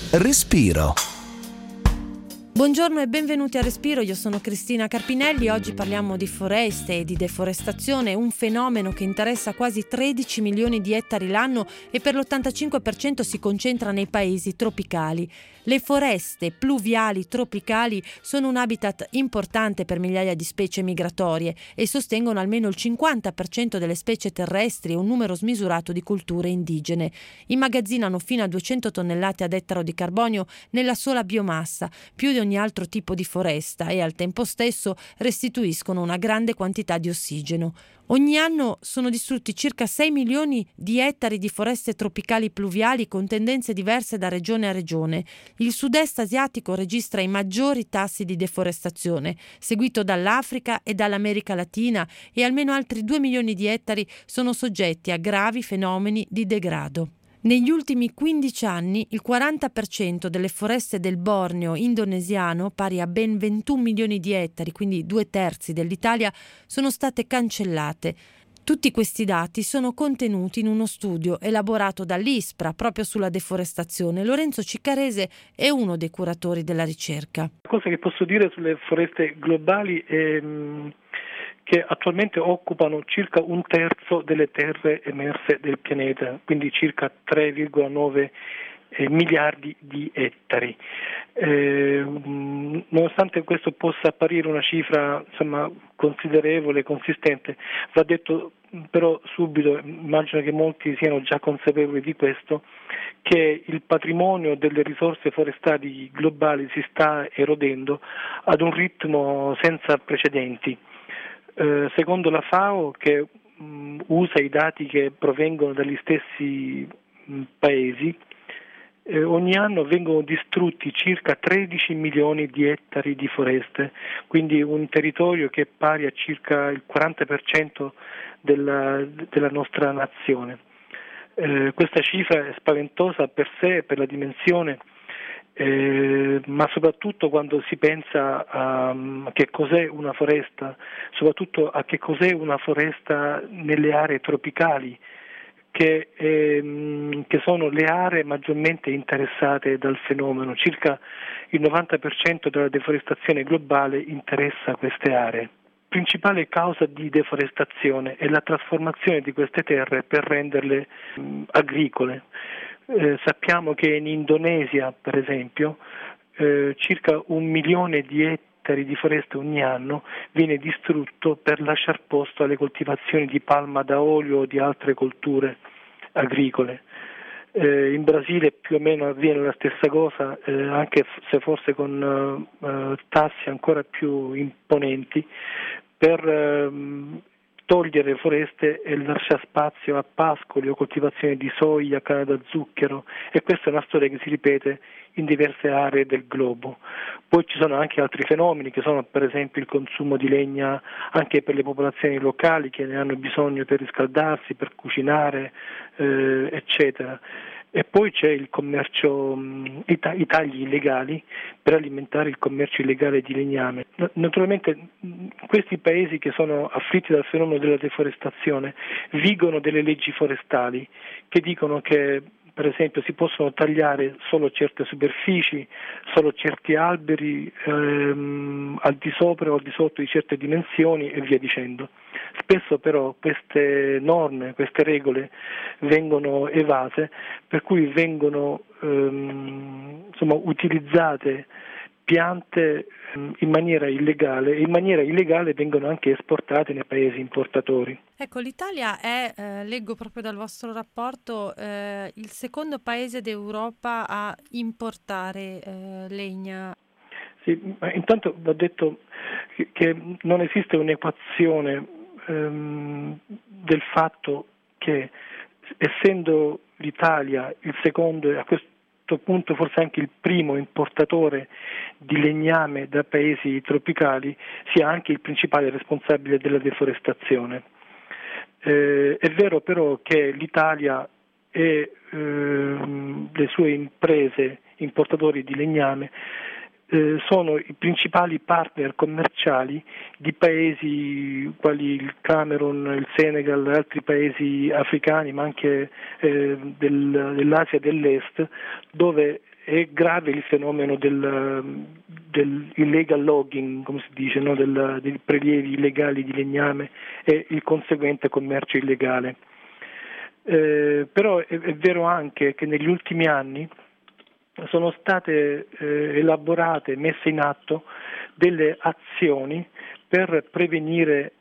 Respiro. Buongiorno e benvenuti a Respiro, io sono Cristina Carpinelli. Oggi parliamo di foreste e di deforestazione, un fenomeno che interessa quasi 13 milioni di ettari l'anno e per l'85% si concentra nei paesi tropicali. Le foreste pluviali tropicali sono un habitat importante per migliaia di specie migratorie e sostengono almeno il 50% delle specie terrestri e un numero smisurato di culture indigene. Immagazzinano fino a 200 tonnellate ad ettaro di carbonio nella sola biomassa, più di ogni altro tipo di foresta, e al tempo stesso restituiscono una grande quantità di ossigeno. Ogni anno sono distrutti circa 6 milioni di ettari di foreste tropicali pluviali con tendenze diverse da regione a regione. Il sud-est asiatico registra i maggiori tassi di deforestazione, seguito dall'Africa e dall'America Latina, e almeno altri 2 milioni di ettari sono soggetti a gravi fenomeni di degrado. Negli ultimi 15 anni il 40% delle foreste del Borneo indonesiano, pari a ben 21 milioni di ettari, quindi 2/3 dell'Italia, sono state cancellate. Tutti questi dati sono contenuti in uno studio elaborato dall'ISPRA proprio sulla deforestazione. Lorenzo Ciccarese è uno dei curatori della ricerca. La cosa che posso dire sulle foreste globali è che attualmente occupano circa un terzo delle terre emerse del pianeta, quindi circa 3,9 miliardi di ettari. Nonostante questo possa apparire una cifra considerevole, consistente, va detto però subito, immagino che molti siano già consapevoli di questo, che il patrimonio delle risorse forestali globali si sta erodendo ad un ritmo senza precedenti. Secondo la FAO, che usa i dati che provengono dagli stessi paesi, ogni anno vengono distrutti circa 13 milioni di ettari di foreste, quindi un territorio che è pari a circa il 40% della nostra nazione. Questa cifra è spaventosa per sé, per la dimensione, ma soprattutto quando si pensa a che cos'è una foresta, soprattutto a che cos'è una foresta nelle aree tropicali, che sono le aree maggiormente interessate dal fenomeno. Circa il 90% della deforestazione globale interessa queste aree. Principale causa di deforestazione è la trasformazione di queste terre per renderle agricole. Sappiamo che in Indonesia, per esempio, circa 1 milione di ettari di foreste ogni anno viene distrutto per lasciar posto alle coltivazioni di palma da olio o di altre colture agricole. In Brasile più o meno avviene la stessa cosa, anche se forse con tassi ancora più imponenti, per togliere foreste e lasciare spazio a pascoli o coltivazioni di soia, canna da zucchero, e questa è una storia che si ripete in diverse aree del globo. Poi ci sono anche altri fenomeni, che sono per esempio il consumo di legna anche per le popolazioni locali che ne hanno bisogno per riscaldarsi, per cucinare, eccetera. E poi c'è il commercio, i tagli illegali per alimentare il commercio illegale di legname. Naturalmente questi paesi che sono afflitti dal fenomeno della deforestazione vigono delle leggi forestali che dicono che per esempio si possono tagliare solo certe superfici, solo certi alberi al di sopra o al di sotto di certe dimensioni e via dicendo. Spesso però queste norme, queste regole vengono evase, per cui vengono utilizzate piante in maniera illegale, e in maniera illegale vengono anche esportate nei paesi importatori. Ecco, l'Italia è, leggo proprio dal vostro rapporto, il secondo paese d'Europa a importare legna. Sì, ma intanto va detto che non esiste un'equazione del fatto che, essendo l'Italia il secondo e a questo punto forse anche il primo importatore di legname da paesi tropicali, sia anche il principale responsabile della deforestazione. È vero però che l'Italia e le sue imprese importatori di legname sono i principali partner commerciali di paesi quali il Camerun, il Senegal e altri paesi africani, ma anche dell'Asia dell'Est, dove è grave il fenomeno del illegal logging, come si dice, no? Dei prelievi illegali di legname e il conseguente commercio illegale. Però è vero anche che negli ultimi anni sono state elaborate, messe in atto delle azioni per prevenire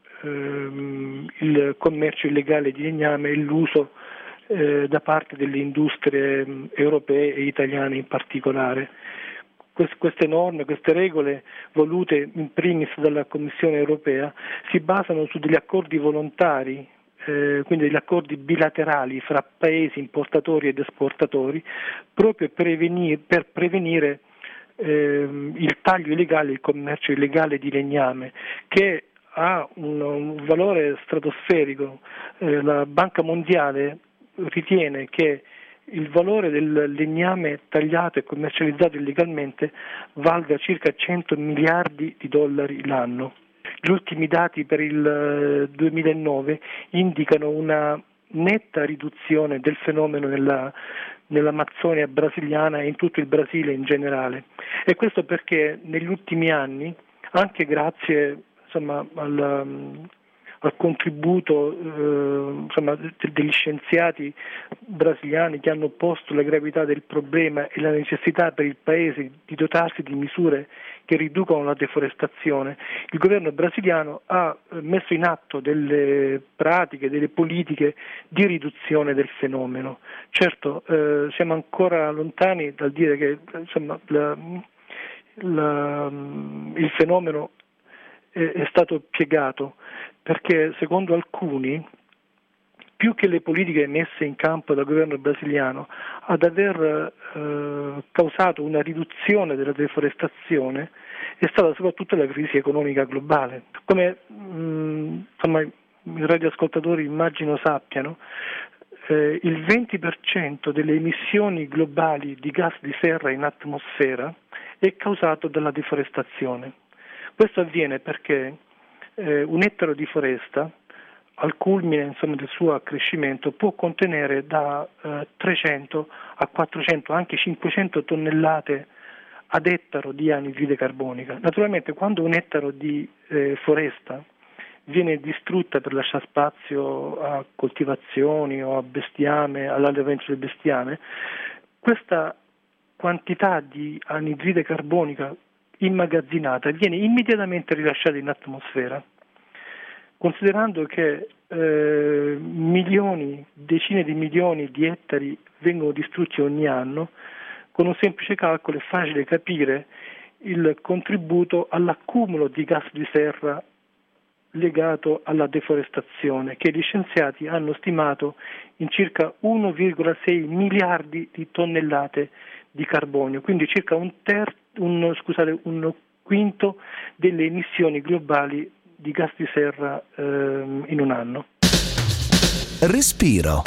il commercio illegale di legname e l'uso da parte delle industrie europee e italiane in particolare. Queste norme, queste regole volute in primis dalla Commissione europea si basano su degli accordi volontari, quindi degli accordi bilaterali fra paesi importatori ed esportatori, proprio per prevenire il taglio illegale, il commercio illegale di legname, che ha un valore stratosferico. La Banca Mondiale ritiene che il valore del legname tagliato e commercializzato illegalmente valga circa 100 miliardi di dollari l'anno. Gli ultimi dati per il 2009 indicano una netta riduzione del fenomeno nell'Amazzonia brasiliana e in tutto il Brasile in generale. E questo perché negli ultimi anni, anche grazie al contributo degli scienziati brasiliani che hanno posto la gravità del problema e la necessità per il paese di dotarsi di misure che riducono la deforestazione, il governo brasiliano ha messo in atto delle pratiche, delle politiche di riduzione del fenomeno. Certo, siamo ancora lontani dal dire che il fenomeno è stato piegato, perché secondo alcuni, più che le politiche messe in campo dal governo brasiliano ad aver causato una riduzione della deforestazione è stata soprattutto la crisi economica globale. Come i radioascoltatori immagino sappiano, il 20% delle emissioni globali di gas di serra in atmosfera è causato dalla deforestazione. Questo avviene perché un ettaro di foresta al culmine del suo accrescimento può contenere da 300 a 400, anche 500 tonnellate ad ettaro di anidride carbonica. Naturalmente quando un ettaro di foresta viene distrutta per lasciare spazio a coltivazioni o a bestiame, all'allevamento del bestiame, questa quantità di anidride carbonica immagazzinata viene immediatamente rilasciata in atmosfera, considerando che milioni, decine di milioni di ettari vengono distrutti ogni anno. Con un semplice calcolo è facile capire il contributo all'accumulo di gas di serra legato alla deforestazione, che gli scienziati hanno stimato in circa 1,6 miliardi di tonnellate di carbonio, quindi circa un quinto delle emissioni globali di gas di serra in un anno. Respiro.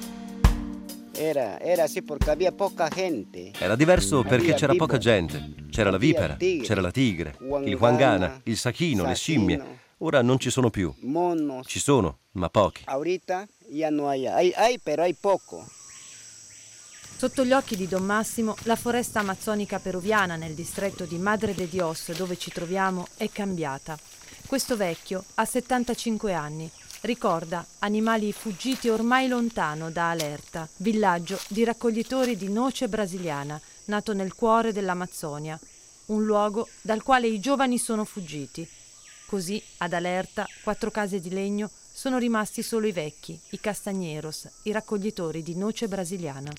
Era sì perché havia poca gente. Era diverso perché c'era poca gente. C'era la vipera, c'era la tigre, il huangana, il sachino, le scimmie. Ora non ci sono più. Ci sono, ma pochi. Ahorita ya no hay. Hay, pero hay poco. Sotto gli occhi di Don Massimo, la foresta amazzonica peruviana nel distretto di Madre de Dios, dove ci troviamo, è cambiata. Questo vecchio ha 75 anni. Ricorda animali fuggiti ormai lontano da Alerta, villaggio di raccoglitori di noce brasiliana, nato nel cuore dell'Amazzonia, un luogo dal quale i giovani sono fuggiti. Così, ad Alerta, 4 case di legno, sono rimasti solo i vecchi, i castagneros, i raccoglitori di noce brasiliana.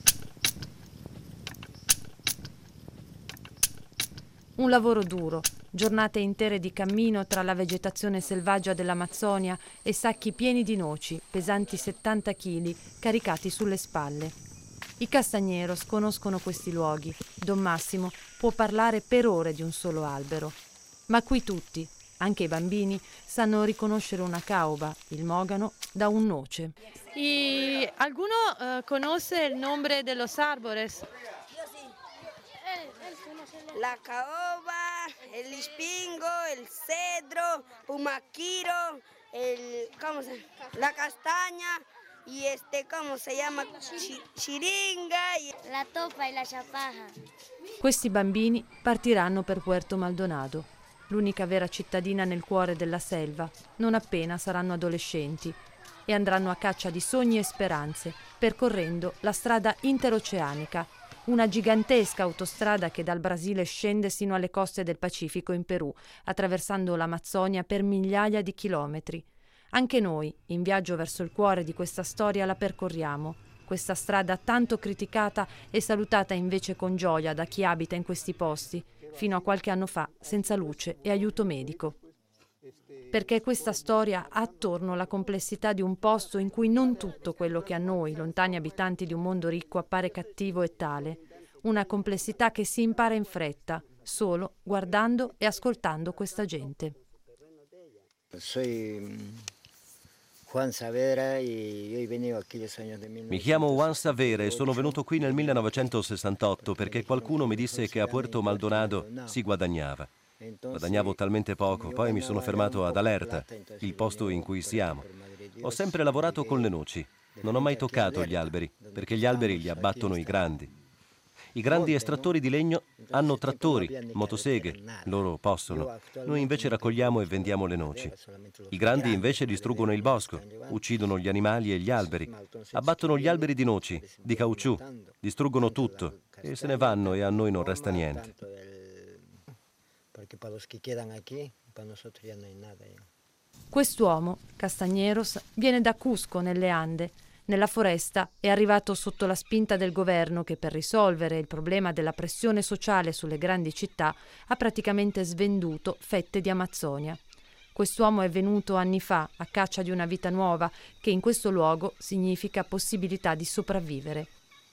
Un lavoro duro, giornate intere di cammino tra la vegetazione selvaggia dell'Amazzonia e sacchi pieni di noci, pesanti 70 kg, caricati sulle spalle. I castagneros conoscono questi luoghi. Don Massimo può parlare per ore di un solo albero. Ma qui tutti, anche i bambini, sanno riconoscere una caoba, il mogano, da un noce. ¿Y alguno conoce el nombre de los árboles? la caoba, el ispingo, el cedro, pumaquiro, la castaña y ¿cómo se llama? Chiringa, la topa e la chapaja. Questi bambini partiranno per Puerto Maldonado, l'unica vera cittadina nel cuore della selva, non appena saranno adolescenti, e andranno a caccia di sogni e speranze, percorrendo la strada interoceanica, una gigantesca autostrada che dal Brasile scende sino alle coste del Pacifico in Perù, attraversando l'Amazzonia per migliaia di chilometri. Anche noi, in viaggio verso il cuore di questa storia, la percorriamo, questa strada tanto criticata e salutata invece con gioia da chi abita in questi posti, fino a qualche anno fa senza luce e aiuto medico. Perché questa storia ha attorno la complessità di un posto in cui non tutto quello che a noi, lontani abitanti di un mondo ricco, appare cattivo e tale. Una complessità che si impara in fretta, solo guardando e ascoltando questa gente. Mi chiamo Juan Savera e sono venuto qui nel 1968 perché qualcuno mi disse che a Puerto Maldonado si guadagnava. Guadagnavo talmente poco, poi mi sono fermato ad Alerta, il posto in cui siamo. Ho sempre lavorato con le noci, non ho mai toccato gli alberi, perché gli alberi li abbattono i grandi. I grandi estrattori di legno hanno trattori, motoseghe, loro possono. Noi invece raccogliamo e vendiamo le noci. I grandi invece distruggono il bosco, uccidono gli animali e gli alberi, abbattono gli alberi di noci, di caucciù, distruggono tutto e se ne vanno e a noi non resta niente. Quest'uomo, Castañeros, viene da Cusco, nelle Ande. Nella foresta è arrivato sotto la spinta del governo che, per risolvere il problema della pressione sociale sulle grandi città, ha praticamente svenduto fette di Amazzonia. Quest'uomo è venuto anni fa a caccia di una vita nuova che in questo luogo significa possibilità di sopravvivere.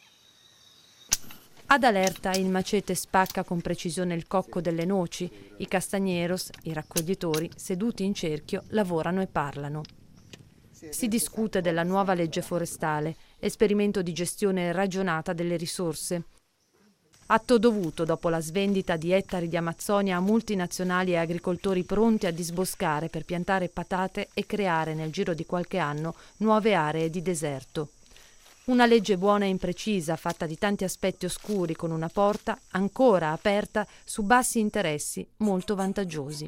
Ad Alerta il macete spacca con precisione il cocco delle noci. I Castañeros, i raccoglitori, seduti in cerchio, lavorano e parlano. Si discute della nuova legge forestale, esperimento di gestione ragionata delle risorse. Atto dovuto dopo la svendita di ettari di Amazzonia a multinazionali e agricoltori pronti a disboscare per piantare patate e creare nel giro di qualche anno nuove aree di deserto. Una legge buona e imprecisa, fatta di tanti aspetti oscuri, con una porta ancora aperta su bassi interessi molto vantaggiosi.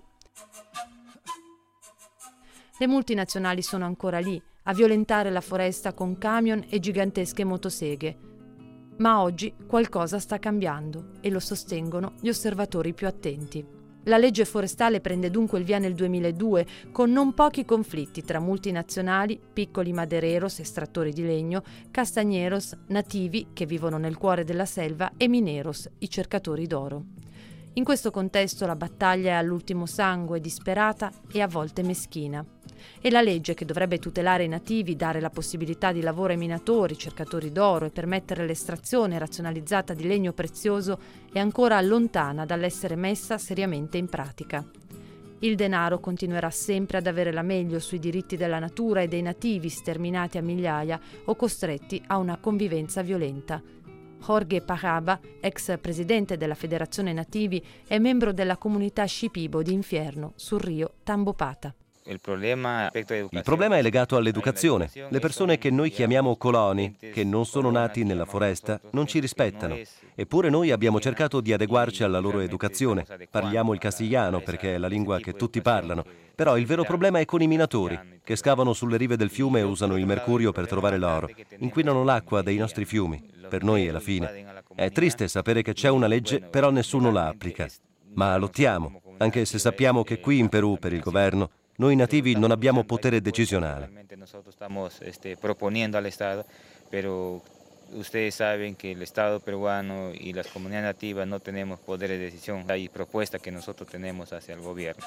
Le multinazionali sono ancora lì, a violentare la foresta con camion e gigantesche motoseghe. Ma oggi qualcosa sta cambiando e lo sostengono gli osservatori più attenti. La legge forestale prende dunque il via nel 2002 con non pochi conflitti tra multinazionali, piccoli madereros, estrattori di legno, castañeros, nativi che vivono nel cuore della selva e mineros, i cercatori d'oro. In questo contesto la battaglia è all'ultimo sangue, disperata e a volte meschina. E la legge che dovrebbe tutelare i nativi, dare la possibilità di lavoro ai minatori, cercatori d'oro e permettere l'estrazione razionalizzata di legno prezioso è ancora lontana dall'essere messa seriamente in pratica. Il denaro continuerà sempre ad avere la meglio sui diritti della natura e dei nativi sterminati a migliaia o costretti a una convivenza violenta. Jorge Parraba, ex presidente della Federazione Nativi, è membro della comunità Shipibo di Infierno sul rio Tambopata. Il problema è legato all'educazione. Le persone che noi chiamiamo coloni, che non sono nati nella foresta, non ci rispettano. Eppure noi abbiamo cercato di adeguarci alla loro educazione. Parliamo il castigliano perché è la lingua che tutti parlano. Però il vero problema è con i minatori, che scavano sulle rive del fiume e usano il mercurio per trovare l'oro. Inquinano l'acqua dei nostri fiumi. Per noi è la fine. È triste sapere che c'è una legge, però nessuno la applica. Ma lottiamo, anche se sappiamo che qui in Perù, per il governo, noi nativi non abbiamo potere decisionale. Stiamo proponendo al Estado, pero ustedes saben que el Estado peruano y las comunidades nativas no tenemos poder de decisión. Hay propuestas que nosotros tenemos hacia el gobierno.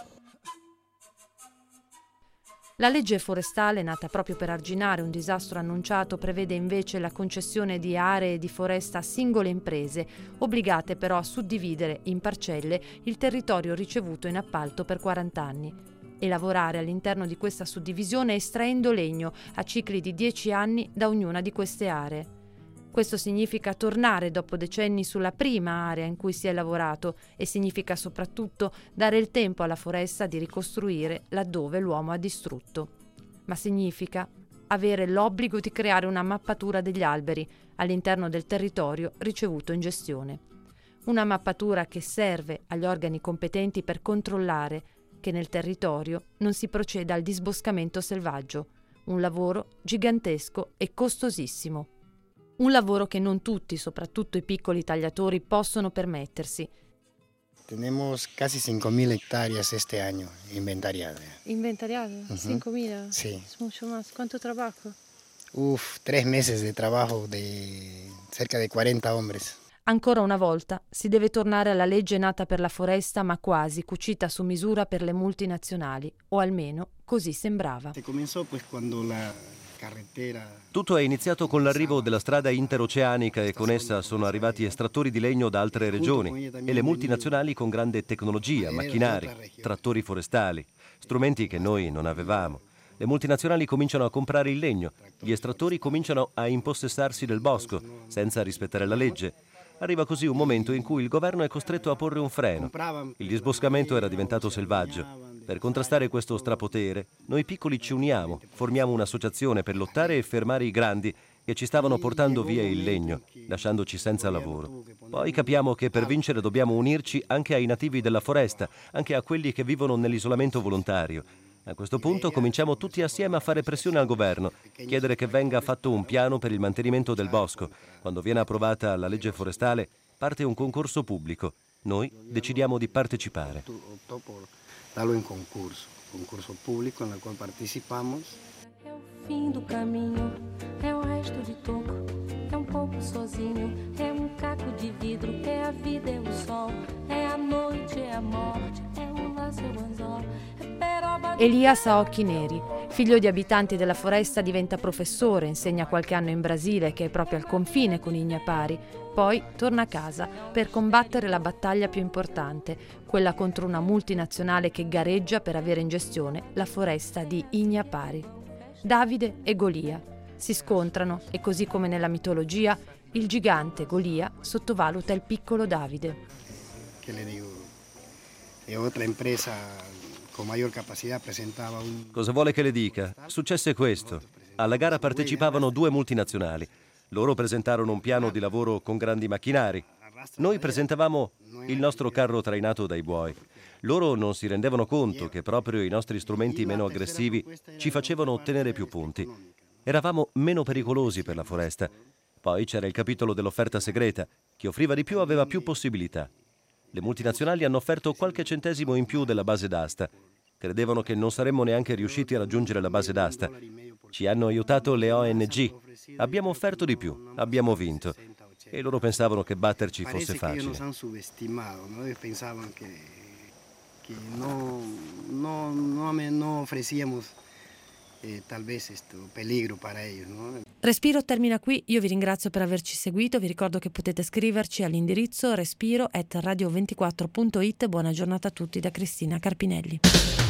La legge forestale, nata proprio per arginare un disastro annunciato, prevede invece la concessione di aree di foresta a singole imprese, obbligate però a suddividere in parcelle il territorio ricevuto in appalto per 40 anni. E lavorare all'interno di questa suddivisione estraendo legno a cicli di 10 anni da ognuna di queste aree. Questo significa tornare dopo decenni sulla prima area in cui si è lavorato e significa soprattutto dare il tempo alla foresta di ricostruire laddove l'uomo ha distrutto. Ma significa avere l'obbligo di creare una mappatura degli alberi all'interno del territorio ricevuto in gestione. Una mappatura che serve agli organi competenti per controllare che nel territorio non si proceda al disboscamento selvaggio, un lavoro gigantesco e costosissimo. Un lavoro che non tutti, soprattutto i piccoli tagliatori, possono permettersi. Tenemos casi 5.000 hectáreas este año inventariadas. ¿Inventariadas? 5.000. Sí. Es mucho más. ¿Cuánto trabajo? 3 meses de trabajo de cerca de 40 hombres. Ancora una volta si deve tornare alla legge nata per la foresta, ma quasi cucita su misura per le multinazionali, o almeno così sembrava. Se comenzó pues cuando la Tutto è iniziato con l'arrivo della strada interoceanica e con essa sono arrivati estrattori di legno da altre regioni e le multinazionali con grande tecnologia, macchinari, trattori forestali, strumenti che noi non avevamo. Le multinazionali cominciano a comprare il legno, gli estrattori cominciano a impossessarsi del bosco senza rispettare la legge. Arriva così un momento in cui il governo è costretto a porre un freno. Il disboscamento era diventato selvaggio. Per contrastare questo strapotere, noi piccoli ci uniamo, formiamo un'associazione per lottare e fermare i grandi che ci stavano portando via il legno, lasciandoci senza lavoro. Poi capiamo che per vincere dobbiamo unirci anche ai nativi della foresta, anche a quelli che vivono nell'isolamento volontario. A questo punto cominciamo tutti assieme a fare pressione al governo, chiedere che venga fatto un piano per il mantenimento del bosco. Quando viene approvata la legge forestale, parte un concorso pubblico. Noi decidiamo di partecipare. Darlo in concorso pubblico nel quale partecipiamo. È il fine del cammino, è un resto di tocco, è un poco sozinho, è un caco di vidro, è la vita e il sol, è a noite, è a morte, è un lasso e un anzol. Elias ha occhi neri, figlio di abitanti della foresta, diventa professore, insegna qualche anno in Brasile, che è proprio al confine con Inhapari. Poi torna a casa per combattere la battaglia più importante, quella contro una multinazionale che gareggia per avere in gestione la foresta di Inhapari. Davide e Golia si scontrano e, così come nella mitologia, il gigante Golia sottovaluta il piccolo Davide. Che le dico, è otra impresa con maggior capacità presentava un... Cosa vuole che le dica? Successe questo. Alla gara partecipavano 2 multinazionali. Loro presentarono un piano di lavoro con grandi macchinari. Noi presentavamo il nostro carro trainato dai buoi. Loro non si rendevano conto che proprio i nostri strumenti meno aggressivi ci facevano ottenere più punti. Eravamo meno pericolosi per la foresta. Poi c'era il capitolo dell'offerta segreta. Chi offriva di più aveva più possibilità. Le multinazionali hanno offerto qualche centesimo in più della base d'asta. Credevano che non saremmo neanche riusciti a raggiungere la base d'asta. Ci hanno aiutato le ONG. Abbiamo offerto di più, abbiamo vinto. E loro pensavano che batterci fosse facile. Nos hanno subestimato, no? Pensavano che no ofrecíamos tal vez peligro para ellos, no? Respiro termina qui, io vi ringrazio per averci seguito, vi ricordo che potete scriverci all'indirizzo respiro@radio24.it. Buona giornata a tutti da Cristina Carpinelli.